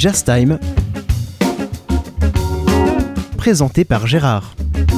Jazz Time, présenté par Gérard.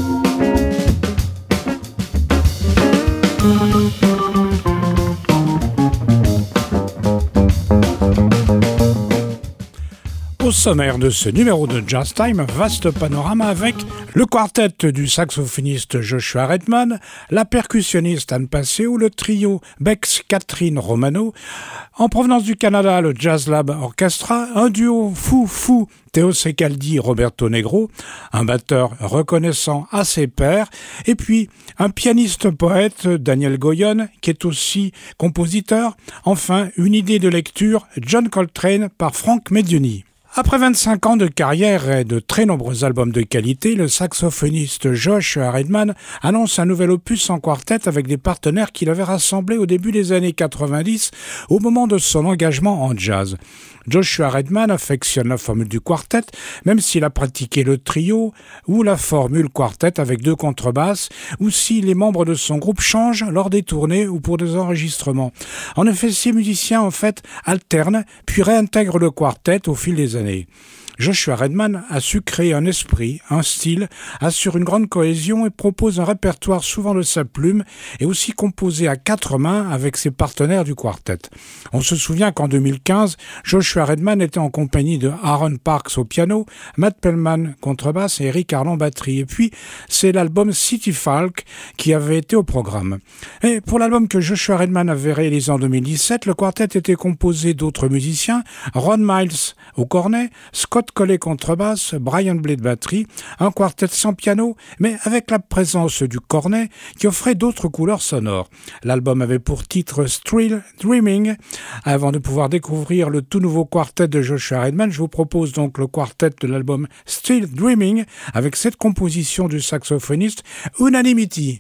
Au sommaire de ce numéro de Jazz Time, vaste panorama avec le quartet du saxophoniste Joshua Redman, la percussionniste Anne Passé ou le trio Bex-Catherine Romano, en provenance du Canada, le Jazz Lab Orchestra, un duo fou Théo Secaldi, Roberto Negro, un batteur reconnaissant à ses pairs, et puis un pianiste-poète, Daniel Goyon, qui est aussi compositeur, enfin une idée de lecture, John Coltrane par Frank Medioni. Après 25 ans de carrière et de très nombreux albums de qualité, le saxophoniste Joshua Redman annonce un nouvel opus en quartet avec des partenaires qu'il avait rassemblés au début des années 90 au moment de son engagement en jazz. Joshua Redman affectionne la formule du quartet, même s'il a pratiqué le trio ou la formule quartet avec 2 contrebasses, ou si les membres de son groupe changent lors des tournées ou pour des enregistrements. En effet, ces musiciens alternent puis réintègrent le quartet au fil des années. Joshua Redman a su créer un esprit, un style, assure une grande cohésion et propose un répertoire souvent de sa plume et aussi composé à 4 mains avec ses partenaires du quartet. On se souvient qu'en 2015, Joshua Redman était en compagnie de Aaron Parks au piano, Matt Pellman contrebasse et Eric Harlan batterie. Et puis, c'est l'album City Folk qui avait été au programme. Et pour l'album que Joshua Redman avait réalisé en 2017, le quartet était composé d'autres musiciens, Ron Miles au cornet, Scott Colley contrebasse, Brian Blade batterie, un quartet sans piano, mais avec la présence du cornet qui offrait d'autres couleurs sonores. L'album avait pour titre Still Dreaming. Avant de pouvoir découvrir le tout nouveau quartet de Joshua Redman, je vous propose donc le quartet de l'album Still Dreaming avec cette composition du saxophoniste Unanimity.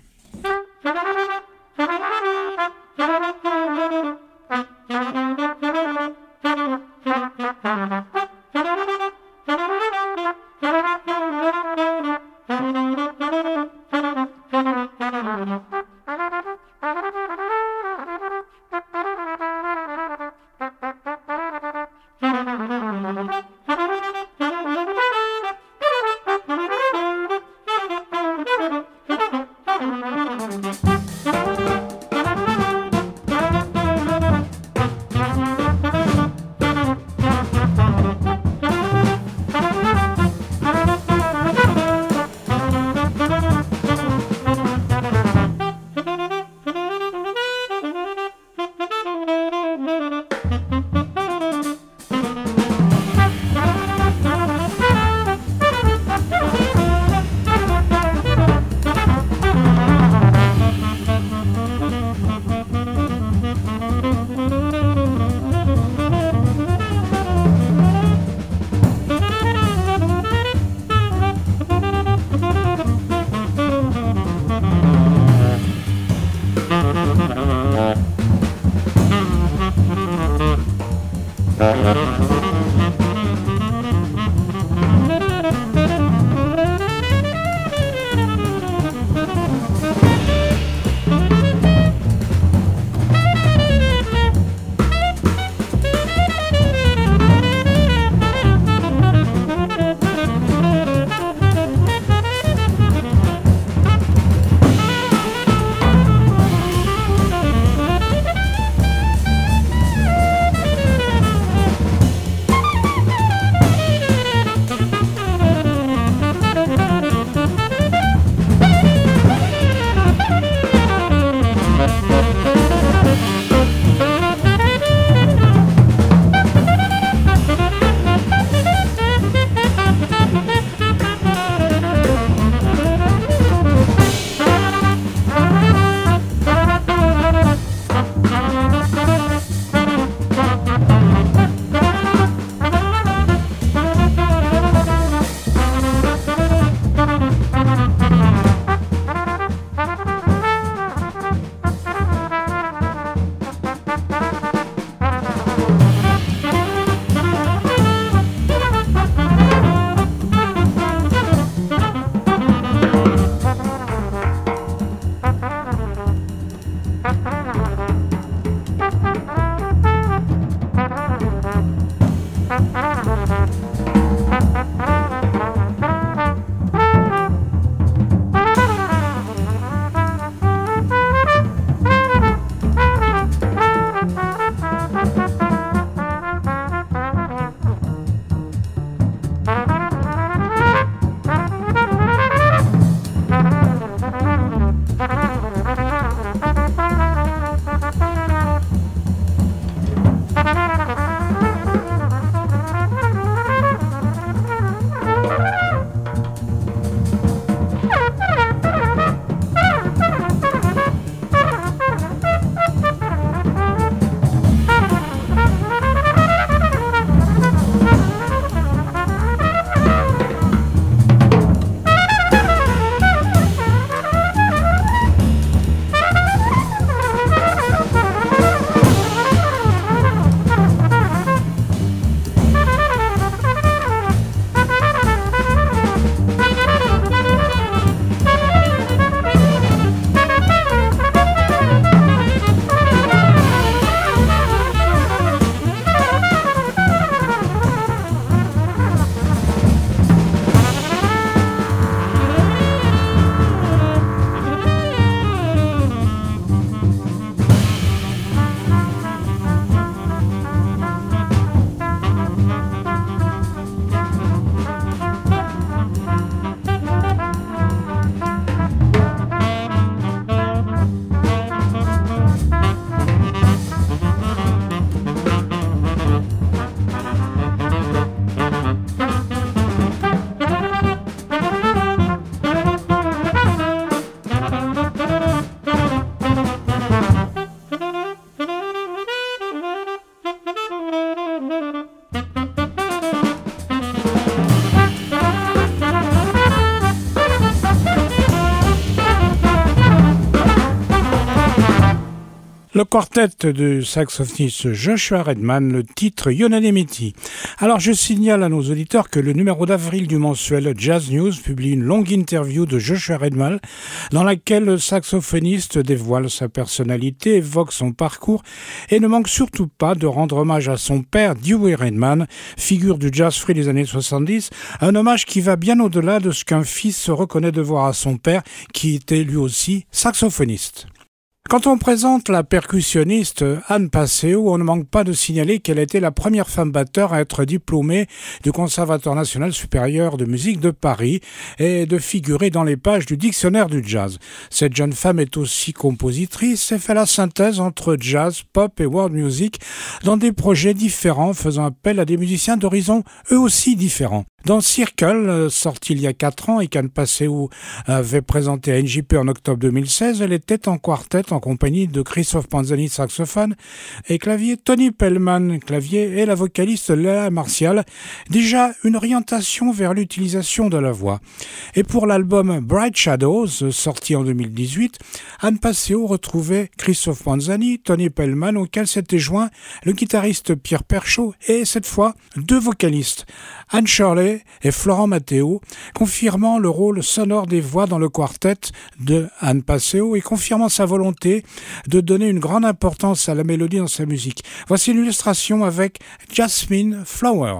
Le quartet du saxophoniste Joshua Redman, le titre Unanimity. Alors je signale à nos auditeurs que le numéro d'avril du mensuel Jazz News publie une longue interview de Joshua Redman dans laquelle le saxophoniste dévoile sa personnalité, évoque son parcours et ne manque surtout pas de rendre hommage à son père Dewey Redman, figure du jazz free des années 70, un hommage qui va bien au-delà de ce qu'un fils se reconnaît devoir à son père qui était lui aussi saxophoniste. Quand on présente la percussionniste Anne Passeo, on ne manque pas de signaler qu'elle était la première femme batteur à être diplômée du Conservatoire national supérieur de musique de Paris et de figurer dans les pages du dictionnaire du jazz. Cette jeune femme est aussi compositrice et fait la synthèse entre jazz, pop et world music dans des projets différents faisant appel à des musiciens d'horizons eux aussi différents. Dans Circle, sorti il y a 4 ans et qu'Anne Passeo avait présenté à NJP en octobre 2016, elle était en quartet en compagnie de Christophe Panzani, saxophone, et clavier, Tony Pellman, clavier, et la vocaliste Léa Martial, déjà une orientation vers l'utilisation de la voix. Et pour l'album Bright Shadows, sorti en 2018, Anne Passeo retrouvait Christophe Panzani, Tony Pellman, auquel s'était joint le guitariste Pierre Perchaud, et cette fois 2 vocalistes, Anne Shirley et Florent Matteo, confirmant le rôle sonore des voix dans le quartet de Anne Passeo et confirmant sa volonté de donner une grande importance à la mélodie dans sa musique. Voici l'illustration avec Jasmine Flower.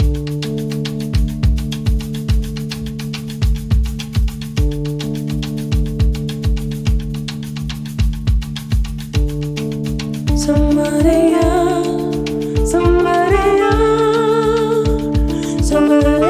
Somebody else, somebody else, somebody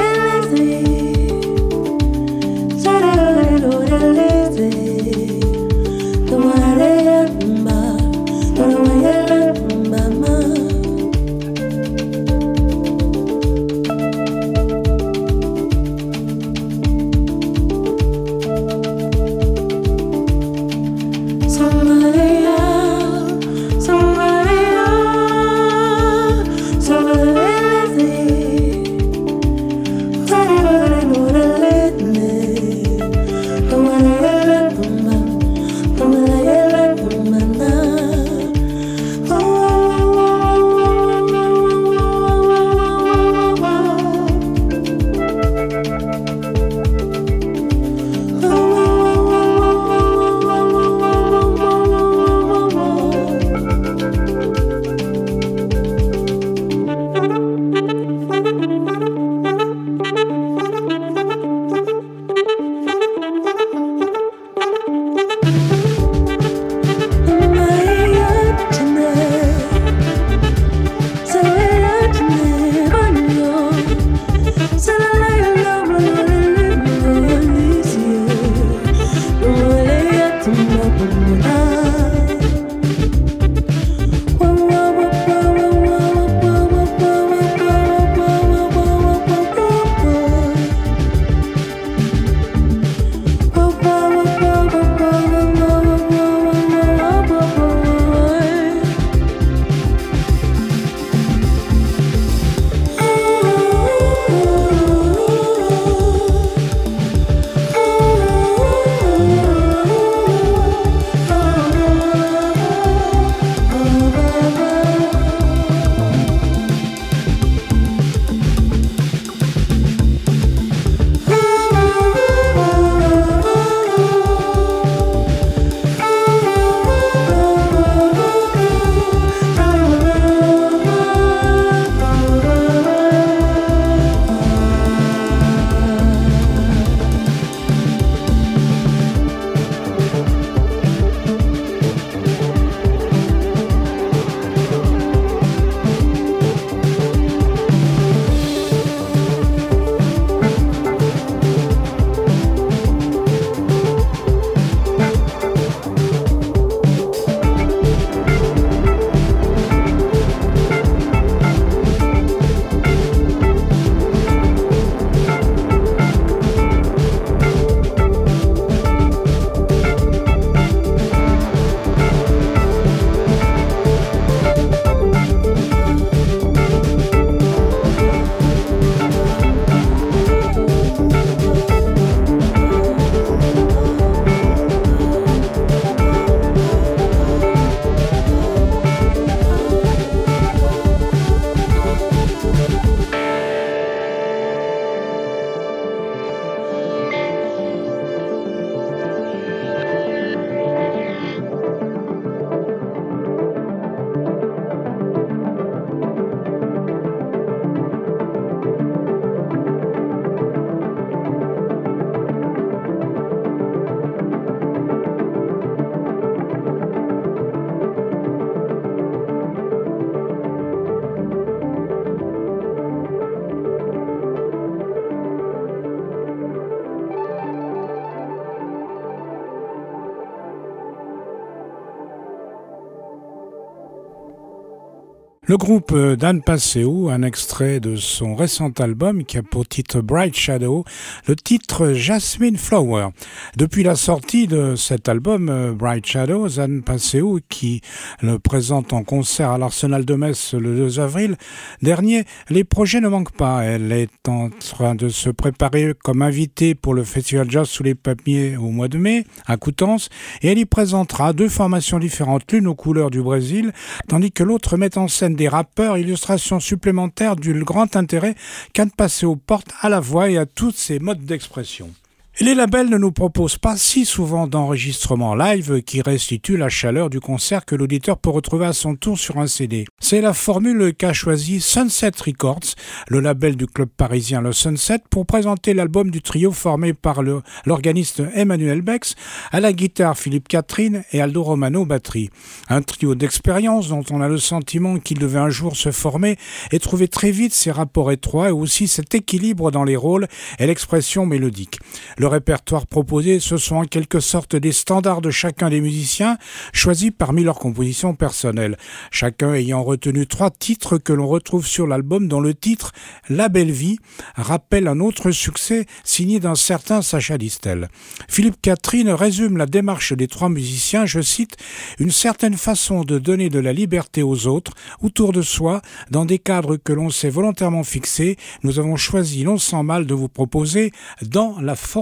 Le groupe Dan Paseo, un extrait de son récent album qui a pour titre Bright Shadow, le titre Jasmine Flower. Depuis la sortie de cet album Bright Shadow, Dan Paseo, qui le présente en concert à l'Arsenal de Metz le 2 avril dernier, les projets ne manquent pas. Elle est en train de se préparer comme invitée pour le Festival Jazz sous les Palmiers au mois de mai à Coutances, et elle y présentera deux formations différentes, l'une aux couleurs du Brésil, tandis que l'autre met en scène des rappeurs, illustration supplémentaire du grand intérêt qu'Anne Paseo porte à la voix et à tous ses modes d'expression. Et les labels ne nous proposent pas si souvent d'enregistrements live qui restituent la chaleur du concert que l'auditeur peut retrouver à son tour sur un CD. C'est la formule qu'a choisi Sunset Records, le label du club parisien Le Sunset, pour présenter l'album du trio formé par l'organiste Emmanuel Bex, à la guitare Philippe Catherine et Aldo Romano batterie. Un trio d'expérience dont on a le sentiment qu'il devait un jour se former et trouver très vite ses rapports étroits et aussi cet équilibre dans les rôles et l'expression mélodique. Le répertoire proposé, ce sont en quelque sorte des standards de chacun des musiciens, choisis parmi leurs compositions personnelles. Chacun ayant retenu 3 titres que l'on retrouve sur l'album, dont le titre « La Belle Vie » rappelle un autre succès signé d'un certain Sacha Distel. Philippe Catherine résume la démarche des 3 musiciens, je cite, « une certaine façon de donner de la liberté aux autres, autour de soi, dans des cadres que l'on s'est volontairement fixés. Nous avons choisi non sans mal de vous proposer « Dans la forêt ».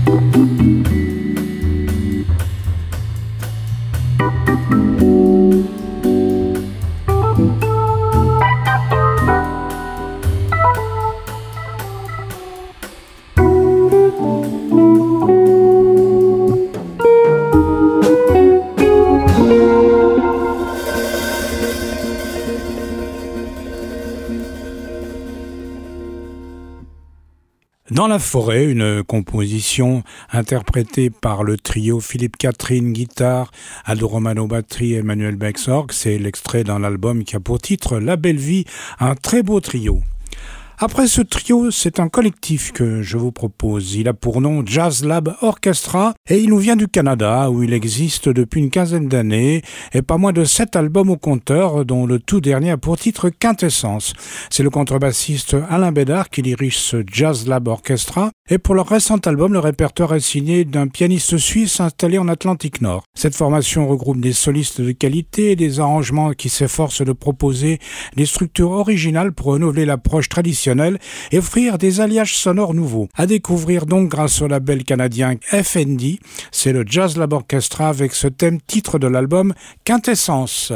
Dans la forêt, une composition interprétée par le trio Philippe Catherine guitare, Aldo Romano batterie et Emmanuel Bex orgue. C'est l'extrait d'un album qui a pour titre La Belle Vie, un très beau trio. Après ce trio, c'est un collectif que je vous propose. Il a pour nom Jazz Lab Orchestra et il nous vient du Canada où il existe depuis une quinzaine d'années et pas moins de 7 albums au compteur dont le tout dernier a pour titre Quintessence. C'est le contrebassiste Alain Bédard qui dirige ce Jazz Lab Orchestra et pour leur récent album, le répertoire est signé d'un pianiste suisse installé en Atlantique Nord. Cette formation regroupe des solistes de qualité et des arrangements qui s'efforcent de proposer des structures originales pour renouveler l'approche traditionnelle et offrir des alliages sonores nouveaux. À découvrir donc grâce au label canadien FND, c'est le Jazz Lab Orchestra avec ce thème titre de l'album Quintessence.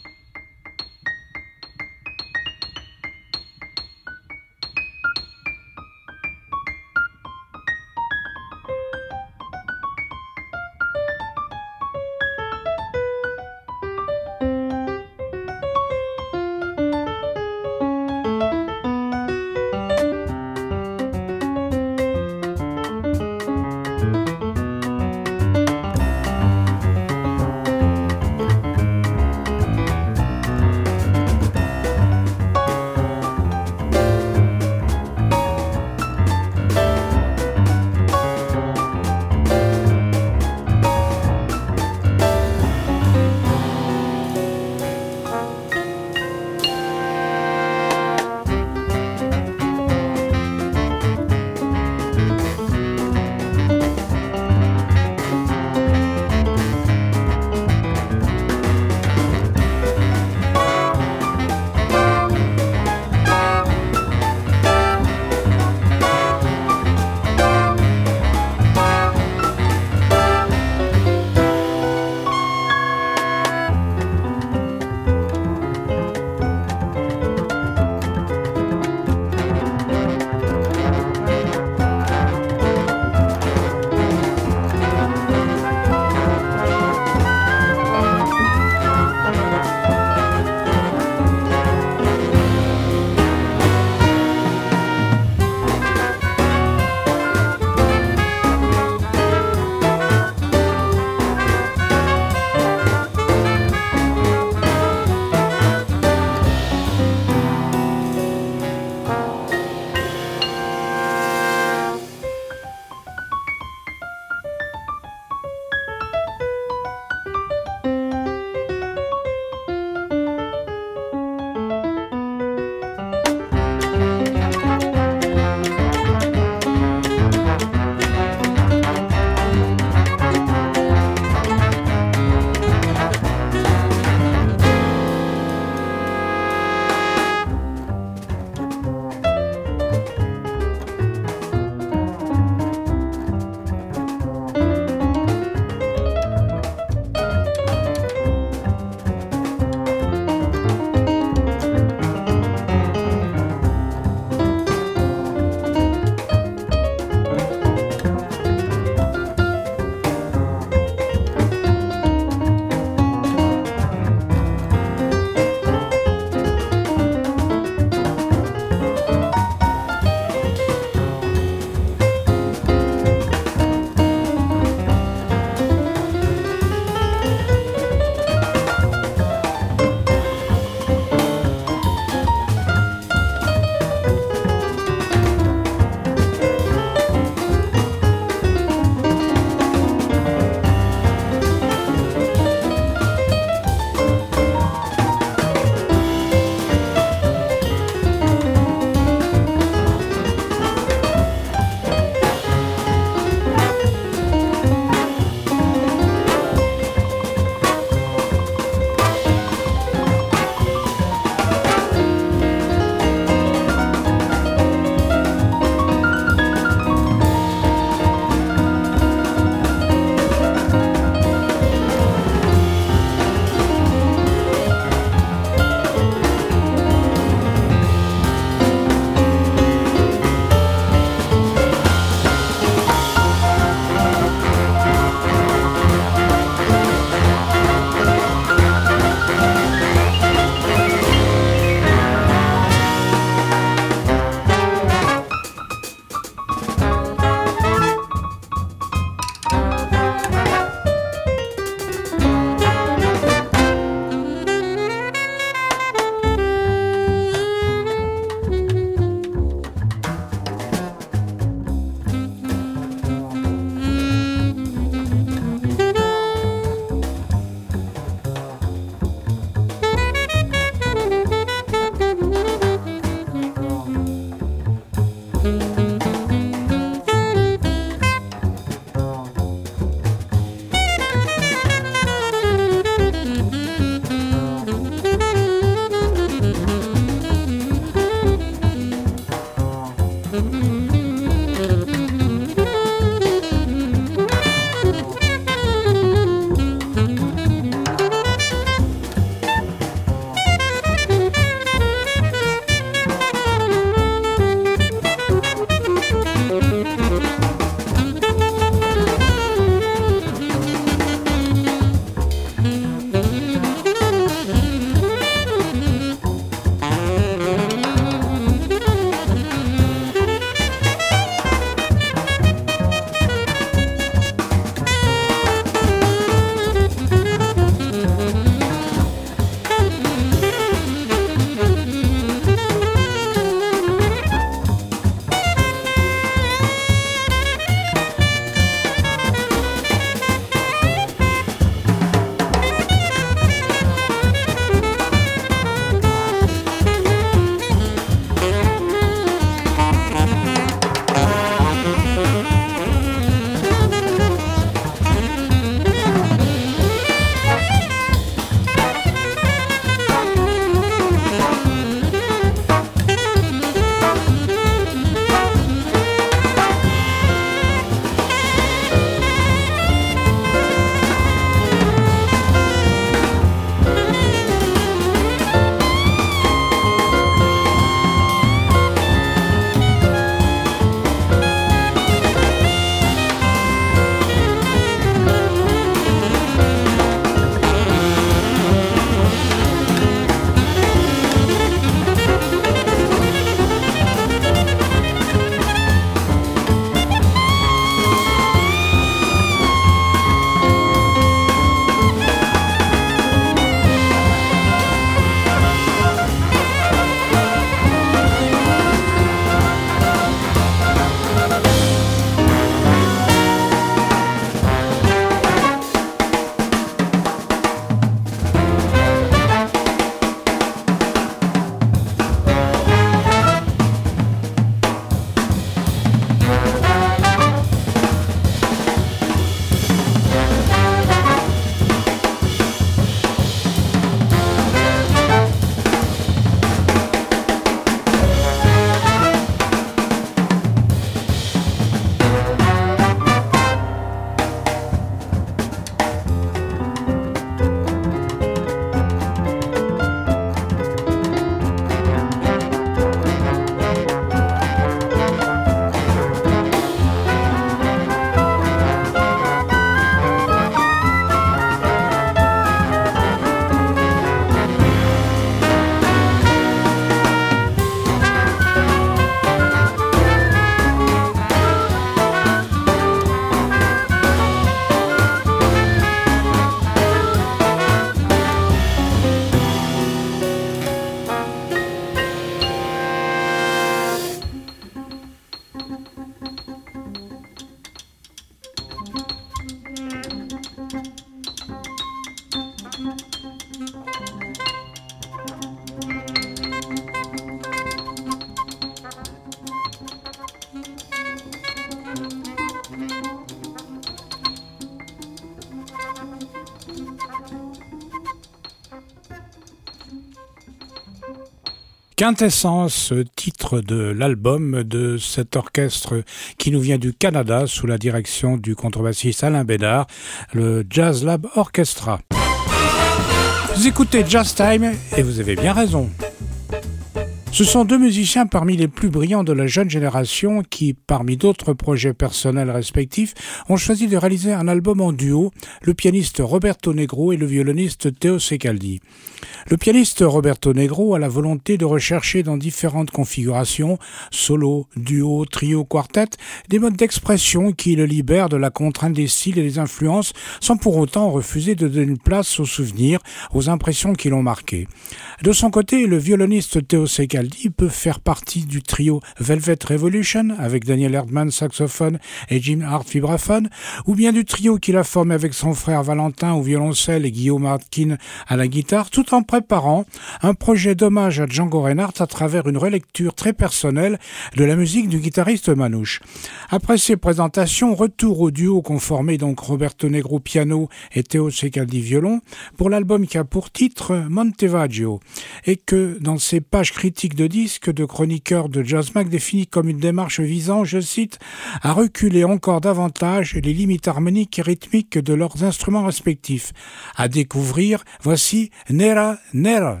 Quintessence, titre de l'album de cet orchestre qui nous vient du Canada sous la direction du contrebassiste Alain Bédard, le Jazz Lab Orchestra. Vous écoutez Jazz Time et vous avez bien raison. Ce sont deux musiciens parmi les plus brillants de la jeune génération qui, parmi d'autres projets personnels respectifs, ont choisi de réaliser un album en duo, le pianiste Roberto Negro et le violoniste Teo Secaldi. Le pianiste Roberto Negro a la volonté de rechercher dans différentes configurations, solo, duo, trio, quartet, des modes d'expression qui le libèrent de la contrainte des styles et des influences, sans pour autant refuser de donner une place aux souvenirs, aux impressions qui l'ont marqué. De son côté, le violoniste Teo Secaldi peut faire partie du trio Velvet Revolution avec Daniel Erdmann saxophone et Jim Hart vibraphone, ou bien du trio qu'il a formé avec son frère Valentin au violoncelle et Guillaume Hartkin à la guitare, tout en préparant un projet d'hommage à Django Reinhardt à travers une relecture très personnelle de la musique du guitariste Manouche. Après ces présentations, retour au duo qu'ont formé donc Roberto Negro piano et Teo Secaldi violon pour l'album qui a pour titre Montevaggio, et que dans ses pages critiques de disques de chroniqueurs de Jazzmag définit comme une démarche visant, je cite, à reculer encore davantage les limites harmoniques et rythmiques de leurs instruments respectifs. À découvrir, voici Nera Nera.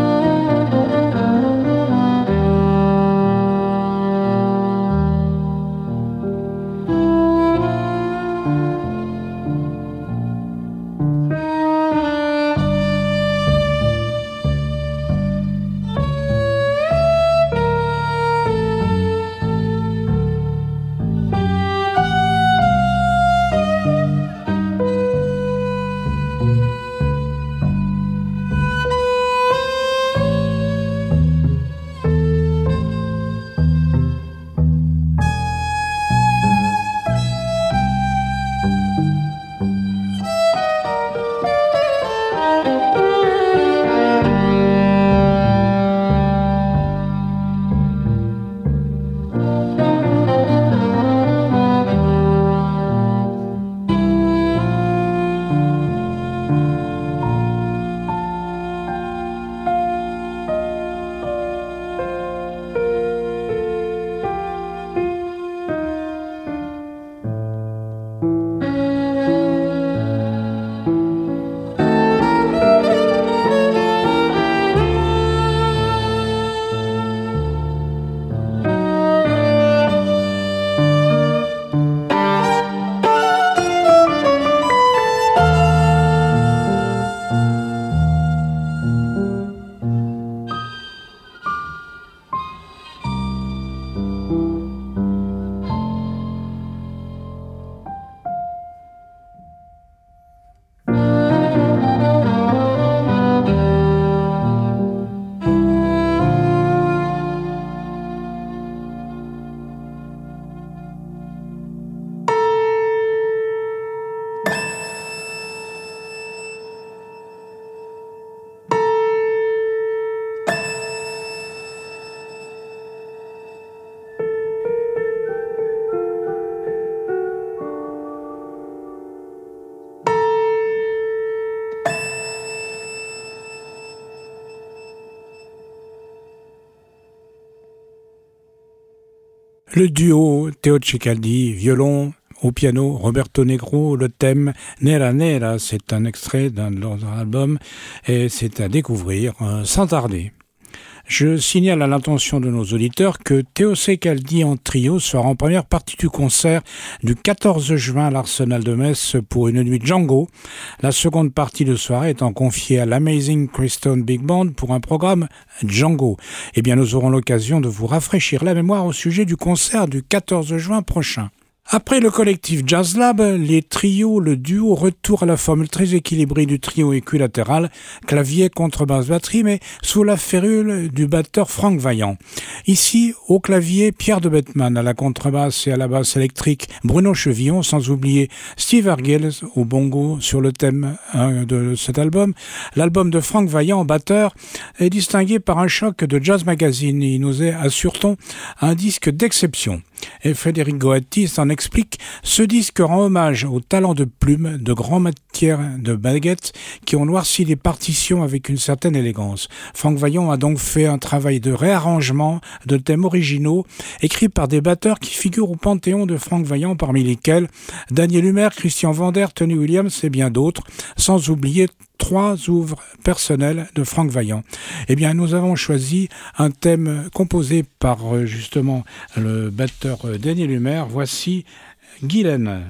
Le duo Teo Secaldi, violon, au piano, Roberto Negro, le thème Nera Nera, c'est un extrait d'un de leurs albums et c'est à découvrir sans tarder. Je signale à l'intention de nos auditeurs que Teo Secaldi en trio sera en première partie du concert du 14 juin à l'Arsenal de Metz pour une nuit Django. La seconde partie de soirée étant confiée à l'Amazing Keystone Big Band pour un programme Django. Eh bien, nous aurons l'occasion de vous rafraîchir la mémoire au sujet du concert du 14 juin prochain. Après le collectif Jazz Lab, les trios, le duo, retour à la formule très équilibrée du trio équilatéral, clavier, contrebasse, batterie, mais sous la férule du batteur Franck Vaillant. Ici, au clavier, Pierre de Bettman, à la contrebasse et à la basse électrique, Bruno Chevillon, sans oublier Steve Hargels au bongo sur le thème de cet album. L'album de Franck Vaillant, batteur, est distingué par un choc de Jazz Magazine. Il nous est, assure-t-on, un disque d'exception. Et Frédéric Goetti s'en explique, ce disque rend hommage au talent de plume de grands tiers de baguettes qui ont noirci les partitions avec une certaine élégance. Franck Vaillant a donc fait un travail de réarrangement de thèmes originaux écrits par des batteurs qui figurent au panthéon de Franck Vaillant, parmi lesquels Daniel Humer, Christian Vander, Tony Williams et bien d'autres, sans oublier 3 œuvres personnelles de Franck Vaillant. Eh bien, nous avons choisi un thème composé par justement le batteur Daniel Humer. Voici Guylaine.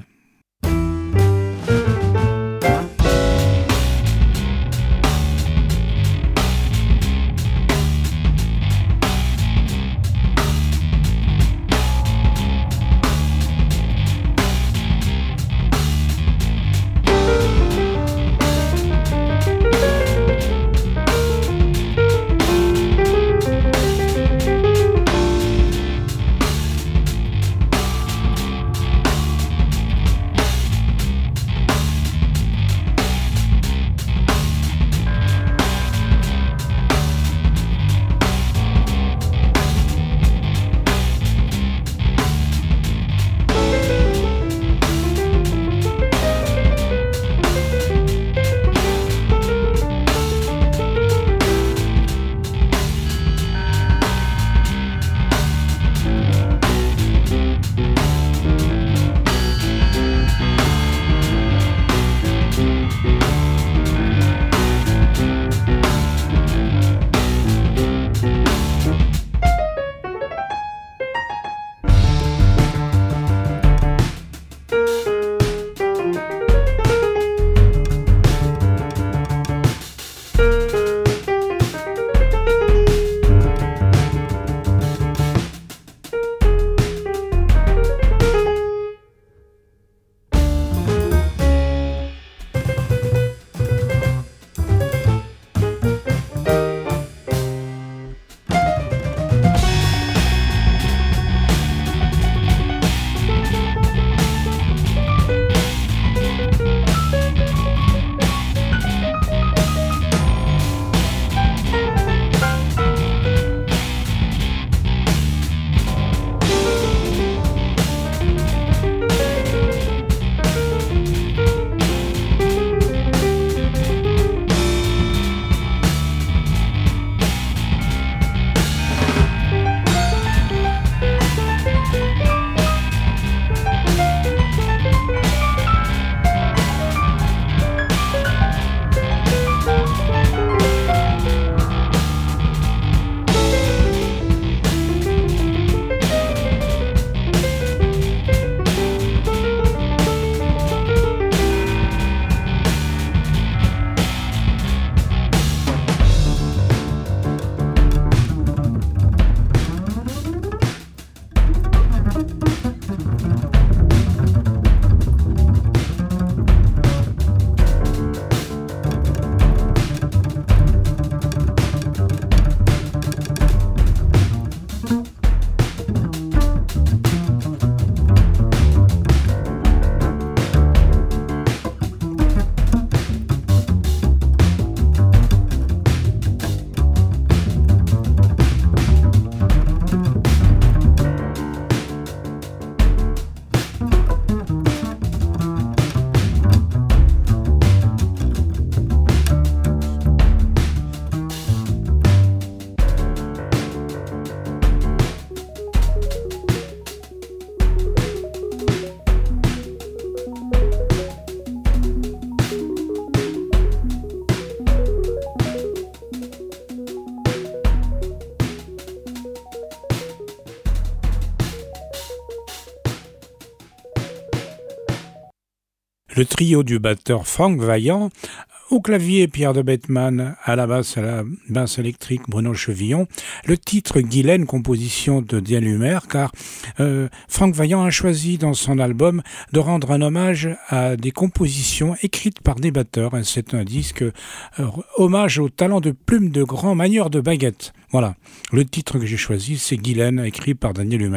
Le trio du batteur Franck Vaillant, au clavier Pierre de Bettman, à la basse électrique Bruno Chevillon, le titre Guylaine, composition de Daniel Humer, car Franck Vaillant a choisi dans son album de rendre un hommage à des compositions écrites par des batteurs. C'est un disque hommage au talent de plume de grands manieurs de baguette. Voilà, le titre que j'ai choisi, c'est Guylaine, écrit par Daniel Humer.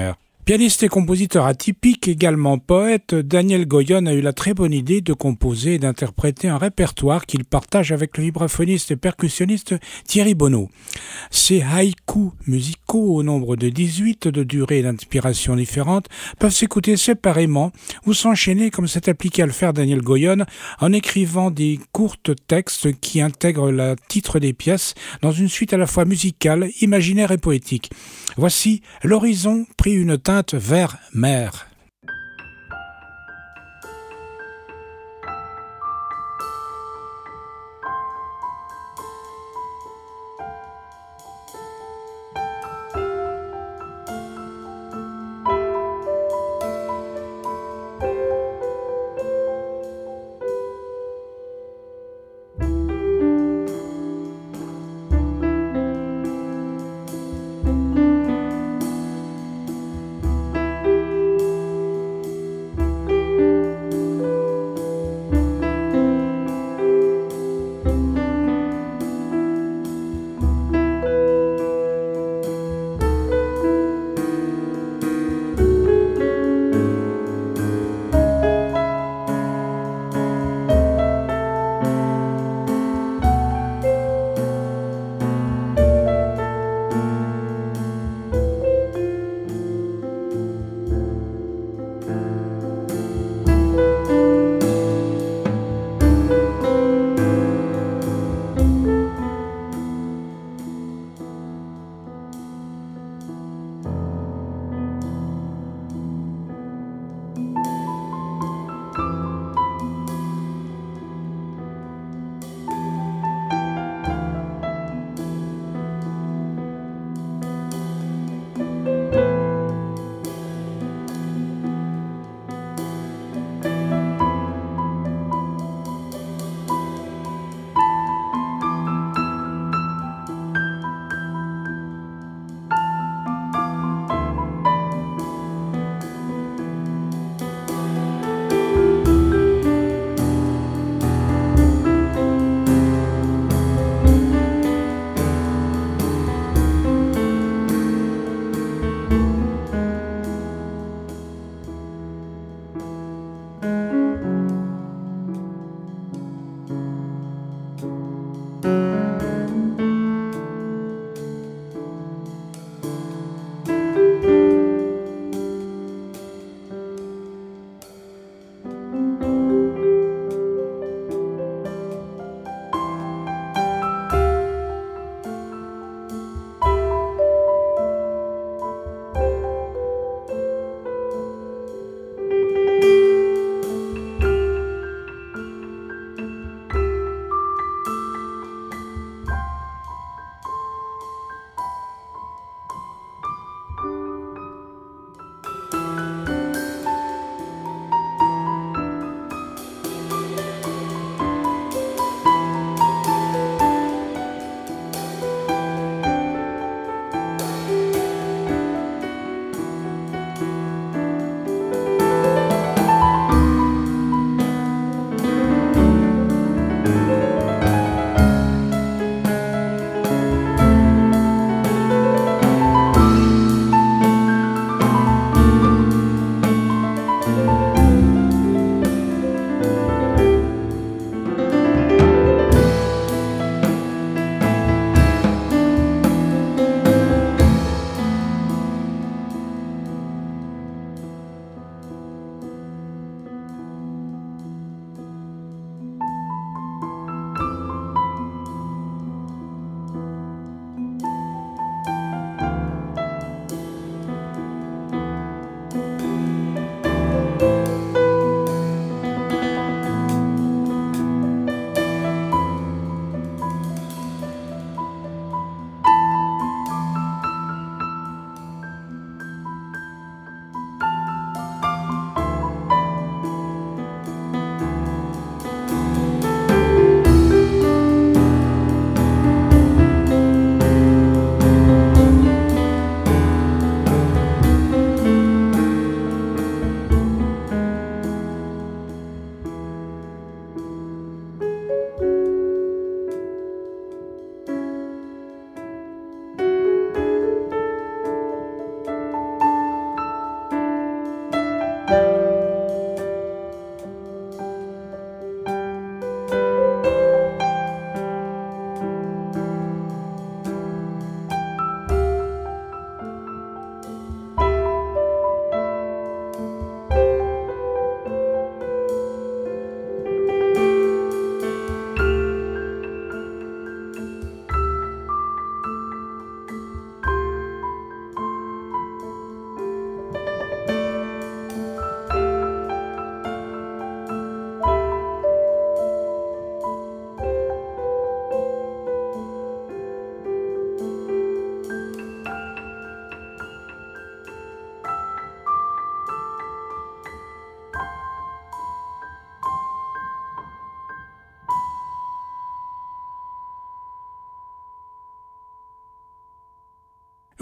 Pianiste et compositeur atypique, également poète, Daniel Goyon a eu la très bonne idée de composer et d'interpréter un répertoire qu'il partage avec le vibraphoniste et percussionniste Thierry Bonneau. Ces haïkus musicaux, au nombre de 18, de durée et d'inspiration différentes, peuvent s'écouter séparément ou s'enchaîner comme s'est appliqué à le faire Daniel Goyon en écrivant des courts textes qui intègrent le titre des pièces dans une suite à la fois musicale, imaginaire et poétique. Voici L'horizon prit une teinte vert mer.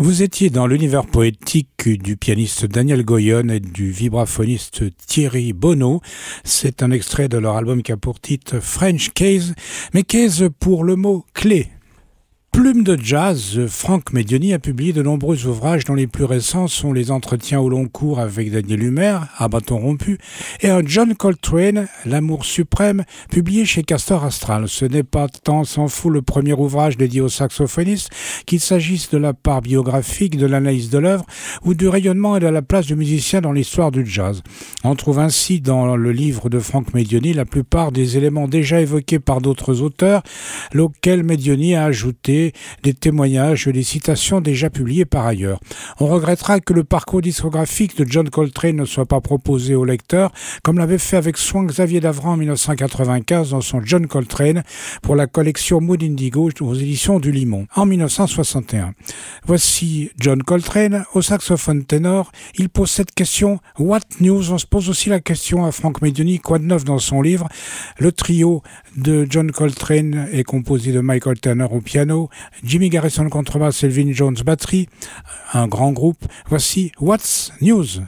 Vous étiez dans l'univers poétique du pianiste Daniel Goyon et du vibraphoniste Thierry Bonneau. C'est un extrait de leur album qui a pour titre French Case, mais case pour le mot clé. Plume de jazz, Franck Medioni a publié de nombreux ouvrages dont les plus récents sont les entretiens au long cours avec Daniel Humer, à bâton rompu, et un John Coltrane, L'amour suprême, publié chez Castor Astral. Ce n'est pas tant s'en fout le premier ouvrage dédié au saxophoniste, qu'il s'agisse de la part biographique, de l'analyse de l'œuvre, ou du rayonnement et de la place du musicien dans l'histoire du jazz. On trouve ainsi dans le livre de Franck Medioni la plupart des éléments déjà évoqués par d'autres auteurs, auxquels Medioni a ajouté des témoignages et des citations déjà publiées par ailleurs. On regrettera que le parcours discographique de John Coltrane ne soit pas proposé au lecteur, comme l'avait fait avec soin Xavier Davran en 1995 dans son John Coltrane pour la collection Mood Indigo aux éditions du Limon en 1961. Voici John Coltrane au saxophone ténor. Il pose cette question « What news ?» On se pose aussi la question à Franck Medioni, quoi de neuf dans son livre. Le trio de John Coltrane est composé de Michael Turner au piano, Jimmy Garrison contrebasse, Elvin Jones batterie, un grand groupe. Voici What's News.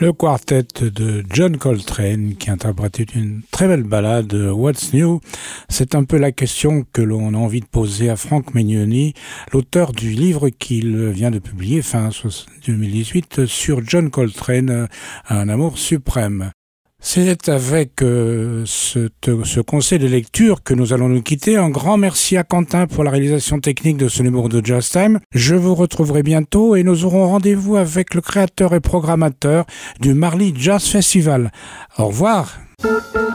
le quartet de John Coltrane qui interprétait une très belle ballade, What's New. C'est un peu la question que l'on a envie de poser à Frank Mignoni, l'auteur du livre qu'il vient de publier fin 2018 sur John Coltrane, Un amour suprême. C'est avec ce conseil de lecture que nous allons nous quitter. Un grand merci à Quentin pour la réalisation technique de ce numéro de Jazz Time. Je vous retrouverai bientôt et nous aurons rendez-vous avec le créateur et programmateur du Marly Jazz Festival. Au revoir.